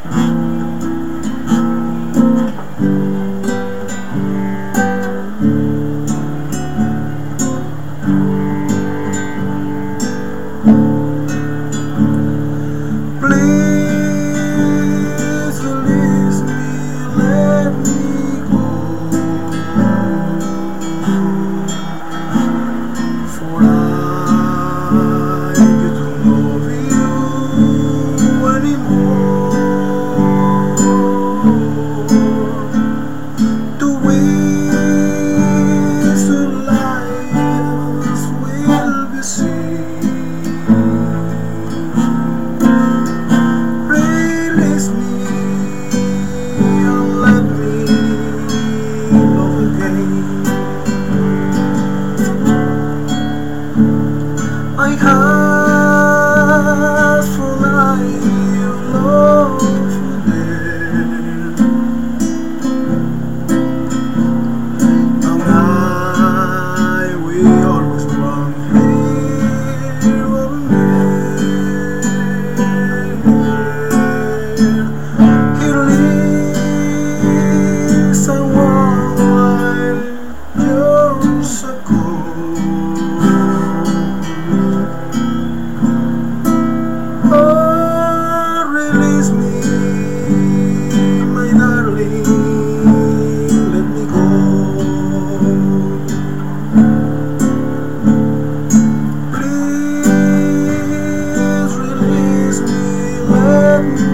Please release me, let me go. For I don't love you anymore. The ways of life will be seen. Release me and let me love again. I ask for life, love again, and I will always run here on here lives someone like years ago. Oh, release me, my darling, let me go. Please release me, let me